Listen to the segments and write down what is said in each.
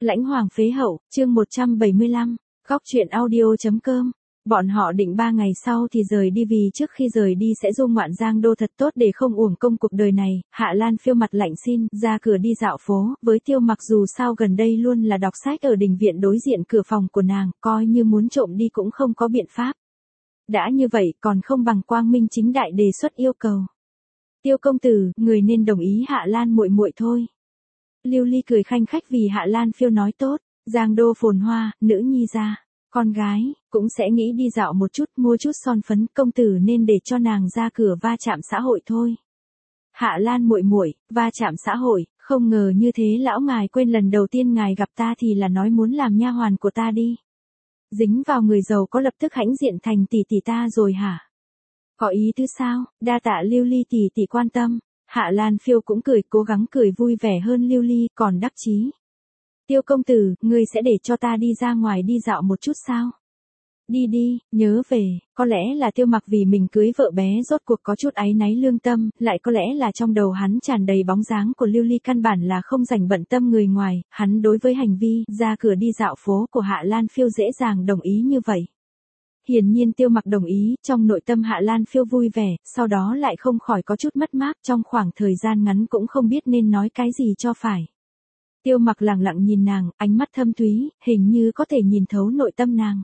Lãnh Hoàng phế hậu, chương 175, góc truyện audio.com. Bọn họ định 3 ngày sau thì rời đi vì trước khi rời đi sẽ du ngoạn Giang Đô thật tốt để không uổng công cuộc đời này. Hạ Lan Phiêu mặt lạnh xin ra cửa đi dạo phố, với Tiêu Mặc dù sao gần đây luôn là đọc sách ở đình viện đối diện cửa phòng của nàng, coi như muốn trộm đi cũng không có biện pháp. Đã như vậy còn không bằng quang minh chính đại đề xuất yêu cầu. Tiêu công tử, người nên đồng ý Hạ Lan muội muội thôi. Lưu Ly cười khanh khách vì Hạ Lan Phiêu nói tốt, Giang Đô phồn hoa, nữ nhi ra, con gái, cũng sẽ nghĩ đi dạo một chút mua chút son phấn, công tử nên để cho nàng ra cửa va chạm xã hội thôi. Hạ Lan muội muội, va chạm xã hội, không ngờ như thế lão ngài quên lần đầu tiên ngài gặp ta thì là nói muốn làm nha hoàn của ta đi. Dính vào người giàu có lập tức hãnh diện thành tỷ tỷ ta rồi hả? Có ý tứ sao? Đa tạ Lưu Ly tỷ tỷ quan tâm. Hạ Lan Phiêu cũng cười, cố gắng cười vui vẻ hơn Lưu Ly, còn đắc chí. Tiêu công tử, ngươi sẽ để cho ta đi ra ngoài đi dạo một chút sao? Đi đi, nhớ về, có lẽ là Tiêu Mặc vì mình cưới vợ bé rốt cuộc có chút áy náy lương tâm, lại có lẽ là trong đầu hắn tràn đầy bóng dáng của Lưu Ly căn bản là không dành bận tâm người ngoài, hắn đối với hành vi ra cửa đi dạo phố của Hạ Lan Phiêu dễ dàng đồng ý như vậy. Hiển nhiên Tiêu Mặc đồng ý, trong nội tâm Hạ Lan Phiêu vui vẻ, sau đó lại không khỏi có chút mất mát, trong khoảng thời gian ngắn cũng không biết nên nói cái gì cho phải. Tiêu Mặc lặng lặng nhìn nàng, ánh mắt thâm thúy, hình như có thể nhìn thấu nội tâm nàng.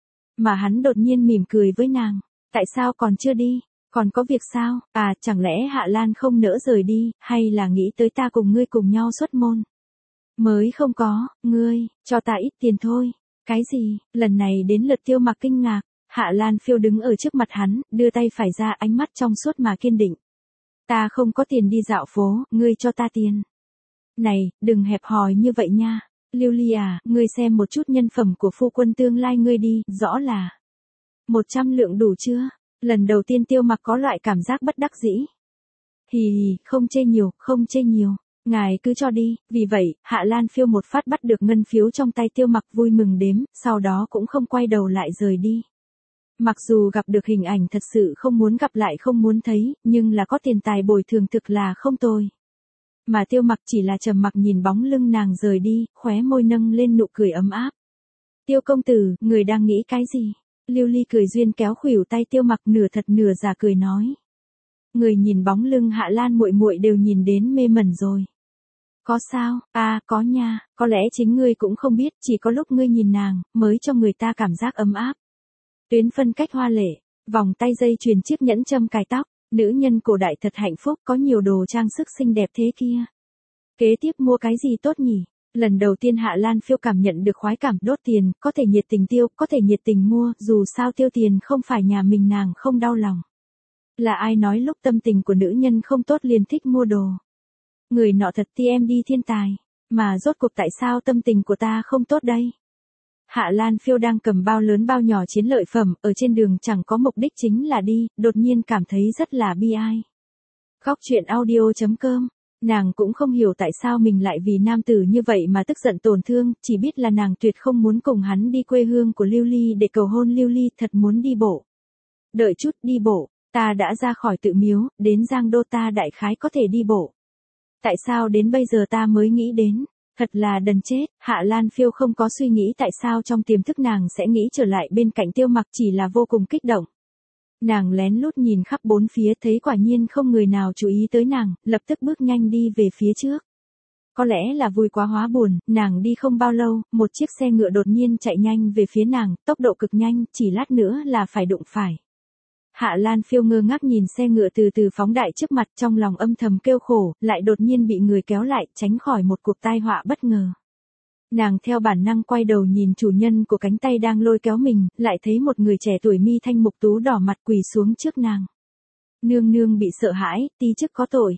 Mà hắn đột nhiên mỉm cười với nàng, tại sao còn chưa đi, còn có việc sao, à chẳng lẽ Hạ Lan không nỡ rời đi, hay là nghĩ tới ta cùng ngươi cùng nhau xuất môn. Mới không có, ngươi, cho ta ít tiền thôi. Cái gì, lần này đến lượt Tiêu Mặc kinh ngạc. Hạ Lan Phiêu đứng ở trước mặt hắn, đưa tay phải ra, ánh mắt trong suốt mà kiên định. Ta không có tiền đi dạo phố, ngươi cho ta tiền. Này, đừng hẹp hòi như vậy nha. Lưu Ly à, ngươi xem một chút nhân phẩm của phu quân tương lai ngươi đi, rõ là 100 lượng đủ chưa? Lần đầu tiên Tiêu Mặc có loại cảm giác bất đắc dĩ. Hì hì, không chê nhiều, không chê nhiều. Ngài cứ cho đi, vì vậy, Hạ Lan Phiêu một phát bắt được ngân phiếu trong tay Tiêu Mặc vui mừng đếm, sau đó cũng không quay đầu lại rời đi. Mặc dù gặp được hình ảnh thật sự không muốn gặp lại không muốn thấy, nhưng là có tiền tài bồi thường thực là không tồi. Mà Tiêu Mặc chỉ là trầm mặc nhìn bóng lưng nàng rời đi, khóe môi nâng lên nụ cười ấm áp. Tiêu công tử, người đang nghĩ cái gì? Lưu Ly cười duyên kéo khuỷu tay Tiêu Mặc nửa thật nửa giả cười nói. Người nhìn bóng lưng Hạ Lan muội muội đều nhìn đến mê mẩn rồi. Có sao? À, có nha, có lẽ chính ngươi cũng không biết, chỉ có lúc ngươi nhìn nàng, mới cho người ta cảm giác ấm áp. Tuyến phân cách hoa lệ, vòng tay dây chuyền chiếc nhẫn châm cài tóc, nữ nhân cổ đại thật hạnh phúc, có nhiều đồ trang sức xinh đẹp thế kia. Kế tiếp mua cái gì tốt nhỉ? Lần đầu tiên Hạ Lan Phiêu cảm nhận được khoái cảm đốt tiền, có thể nhiệt tình tiêu, có thể nhiệt tình mua, dù sao tiêu tiền không phải nhà mình nàng không đau lòng. Là ai nói lúc tâm tình của nữ nhân không tốt liền thích mua đồ? Người nọ thật TMD thiên tài, mà rốt cuộc tại sao tâm tình của ta không tốt đây? Hạ Lan Phiêu đang cầm bao lớn bao nhỏ chiến lợi phẩm, ở trên đường chẳng có mục đích chính là đi, đột nhiên cảm thấy rất là bi ai. Góc truyện audio.com, nàng cũng không hiểu tại sao mình lại vì nam tử như vậy mà tức giận tổn thương, chỉ biết là nàng tuyệt không muốn cùng hắn đi quê hương của Lưu Ly để cầu hôn Lưu Ly, thật muốn đi bộ. Đợi chút, đi bộ, ta đã ra khỏi tự miếu, đến Giang Đô ta đại khái có thể đi bộ. Tại sao đến bây giờ ta mới nghĩ đến? Thật là đần chết, Hạ Lan Phiêu không có suy nghĩ tại sao trong tiềm thức nàng sẽ nghĩ trở lại bên cạnh Tiêu Mặc, chỉ là vô cùng kích động. Nàng lén lút nhìn khắp bốn phía thấy quả nhiên không người nào chú ý tới nàng, lập tức bước nhanh đi về phía trước. Có lẽ là vui quá hóa buồn, nàng đi không bao lâu, một chiếc xe ngựa đột nhiên chạy nhanh về phía nàng, tốc độ cực nhanh, chỉ lát nữa là phải đụng phải. Hạ Lan Phiêu ngơ ngác nhìn xe ngựa từ từ phóng đại trước mặt, trong lòng âm thầm kêu khổ, lại đột nhiên bị người kéo lại, tránh khỏi một cuộc tai họa bất ngờ. Nàng theo bản năng quay đầu nhìn chủ nhân của cánh tay đang lôi kéo mình, lại thấy một người trẻ tuổi mi thanh mục tú đỏ mặt quỳ xuống trước nàng. Nương nương bị sợ hãi, tí chức có tội,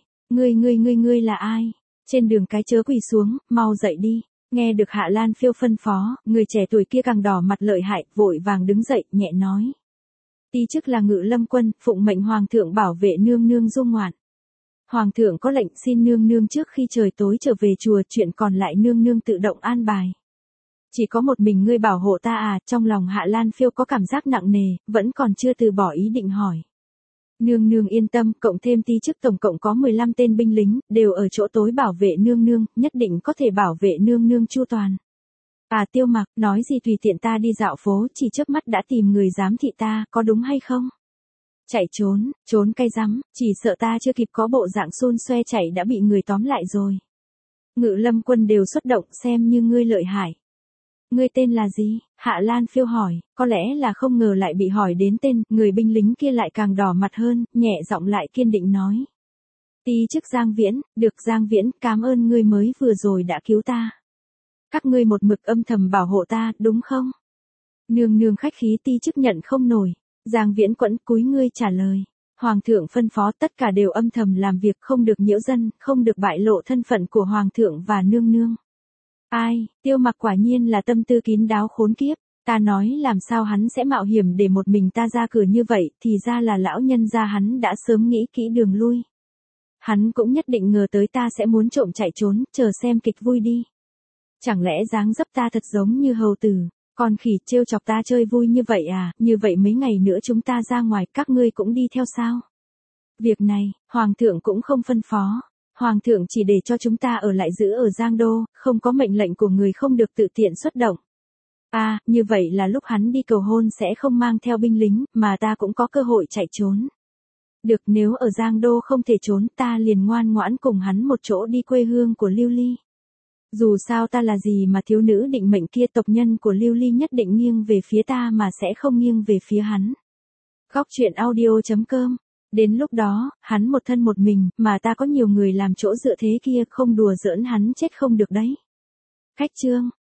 ngươi là ai? Trên đường cái chớ quỳ xuống, mau dậy đi. Nghe được Hạ Lan Phiêu phân phó, người trẻ tuổi kia càng đỏ mặt lợi hại, vội vàng đứng dậy, nhẹ nói. Ti chức là Ngự Lâm Quân, phụng mệnh hoàng thượng bảo vệ nương nương du ngoạn. Hoàng thượng có lệnh xin nương nương trước khi trời tối trở về chùa, chuyện còn lại nương nương tự động an bài. Chỉ có một mình ngươi bảo hộ ta à? Trong lòng Hạ Lan Phiêu có cảm giác nặng nề, vẫn còn chưa từ bỏ ý định hỏi. Nương nương yên tâm, cộng thêm ti chức tổng cộng có 15 tên binh lính, đều ở chỗ tối bảo vệ nương nương, nhất định có thể bảo vệ nương nương chu toàn. À Tiêu Mặc, nói gì tùy tiện ta đi dạo phố, chỉ chớp mắt đã tìm người giám thị ta, có đúng hay không? Chạy trốn, trốn cay rắm, chỉ sợ ta chưa kịp có bộ dạng xun xoe chạy đã bị người tóm lại rồi. Ngự Lâm Quân đều xuất động, xem như ngươi lợi hại. Ngươi tên là gì? Hạ Lan Phiêu hỏi, có lẽ là không ngờ lại bị hỏi đến tên, người binh lính kia lại càng đỏ mặt hơn, nhẹ giọng lại kiên định nói. Ti chức Giang Viễn, được Giang Viễn, cảm ơn ngươi mới vừa rồi đã cứu ta. Các ngươi một mực âm thầm bảo hộ ta, đúng không? Nương nương khách khí ti chức nhận không nổi. Giang Viễn quẫn cúi ngươi trả lời. Hoàng thượng phân phó tất cả đều âm thầm làm việc, không được nhiễu dân, không được bại lộ thân phận của Hoàng thượng và nương nương. Ai, Tiêu Mặc quả nhiên là tâm tư kín đáo khốn kiếp. Ta nói làm sao hắn sẽ mạo hiểm để một mình ta ra cửa như vậy, thì ra là lão nhân gia hắn đã sớm nghĩ kỹ đường lui. Hắn cũng nhất định ngờ tới ta sẽ muốn trộm chạy trốn, chờ xem kịch vui đi. Chẳng lẽ dáng dấp ta thật giống như hầu tử, con khỉ trêu chọc ta chơi vui như vậy à, như vậy mấy ngày nữa chúng ta ra ngoài các ngươi cũng đi theo sao? Việc này, Hoàng thượng cũng không phân phó. Hoàng thượng chỉ để cho chúng ta ở lại giữ ở Giang Đô, không có mệnh lệnh của người không được tự tiện xuất động. À, như vậy là lúc hắn đi cầu hôn sẽ không mang theo binh lính, mà ta cũng có cơ hội chạy trốn. Được, nếu ở Giang Đô không thể trốn, ta liền ngoan ngoãn cùng hắn một chỗ đi quê hương của Lưu Ly. Dù sao ta là gì mà thiếu nữ định mệnh kia, tộc nhân của Lưu Ly nhất định nghiêng về phía ta mà sẽ không nghiêng về phía hắn. Góc truyện audio.com. Đến lúc đó, hắn một thân một mình, mà ta có nhiều người làm chỗ dựa thế kia, không đùa giỡn hắn chết không được đấy. Khách chương.